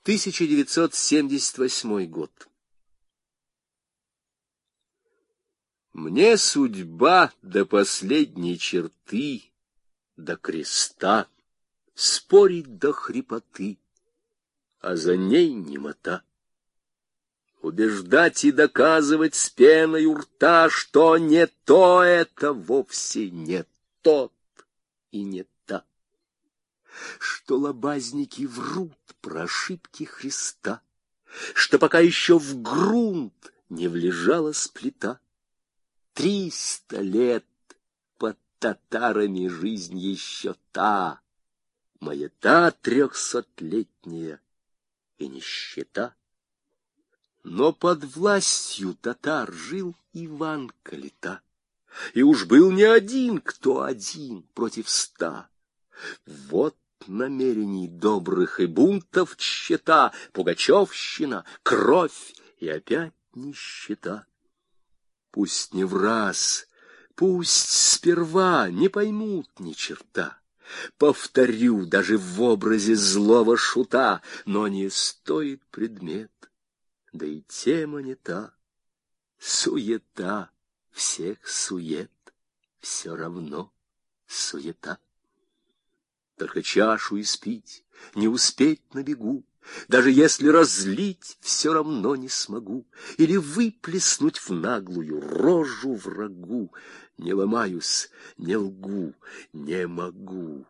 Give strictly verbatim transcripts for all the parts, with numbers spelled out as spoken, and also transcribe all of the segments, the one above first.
тысяча девятьсот семьдесят восьмой год. Мне судьба до последней черты, до креста, спорить до хрипоты, а за ней немота. Убеждать и доказывать с пеной у рта, что не то это вовсе не тот и не та, что лобазники врут про ошибки Христа, что пока еще в грунт не влежалась плита. Триста лет под татарами жизнь еще та, моя та трехсотлетняя и нищета. Но под властью татар жил Иван Калита, и уж был не один, кто один против ста. Вот намерений добрых и бунтов тщета, пугачевщина, кровь и опять нищета. Пусть не враз, пусть сперва не поймут ни черта, повторю даже в образе злого шута, но не стоит предмет, да и тема не та. Суета всех сует, все равно суета. Только чашу испить не успеть на бегу, даже если разлить, все равно не смогу, или выплеснуть в наглую рожу врагу. Не ломаюсь, не лгу, не могу,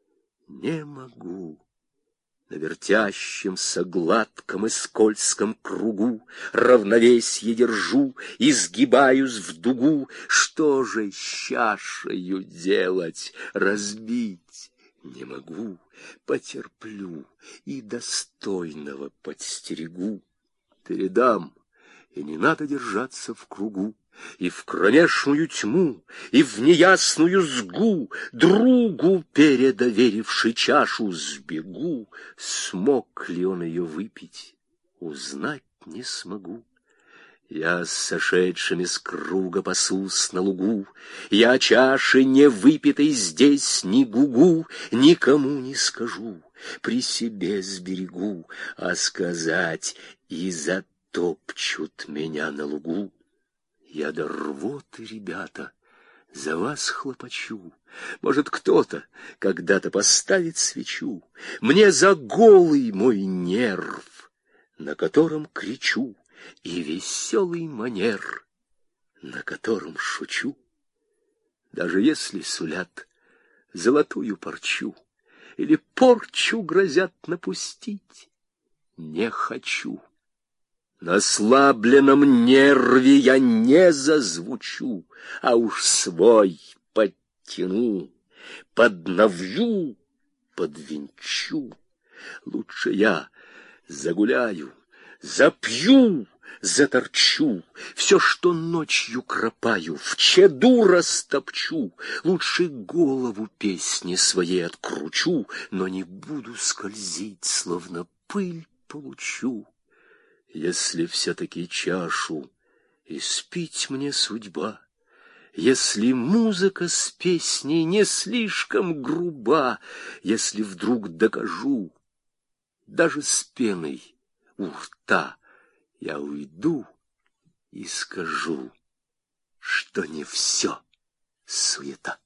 не могу. На вертящемся гладком и скользком кругу равновесье держу, изгибаюсь в дугу. Что же с чашею делать? Разбить не могу, потерплю и достойного подстерегу. Передам, и не надо держаться в кругу, и в кромешную тьму, и в неясную сгу, другу, передоверивши чашу, сбегу. Смог ли он ее выпить, узнать не смогу. Я с сошедшими с круга пасусь на лугу, я чаши не выпитой здесь ни гугу, никому не скажу, при себе сберегу, а сказать и затопчут меня на лугу. Я до рвоты, ребята, за вас хлопочу. Может, кто-то когда-то поставит свечу мне за голый мой нерв, на котором кричу, и веселый манер, на котором шучу. Даже если сулят золотую парчу или порчу грозят напустить, не хочу. На ослабленном нерве я не зазвучу, а уж свой подтяну, подновью, подвенчу. Лучше я загуляю, запью, заторчу, все, что ночью кропаю, в чаду растопчу. Лучше голову песни своей откручу, но не буду скользить, словно пыль получу. Если все-таки чашу испить мне судьба, если музыка с песней не слишком груба, если вдруг докажу, даже с пеной у рта, я уйду и скажу, что не все суета.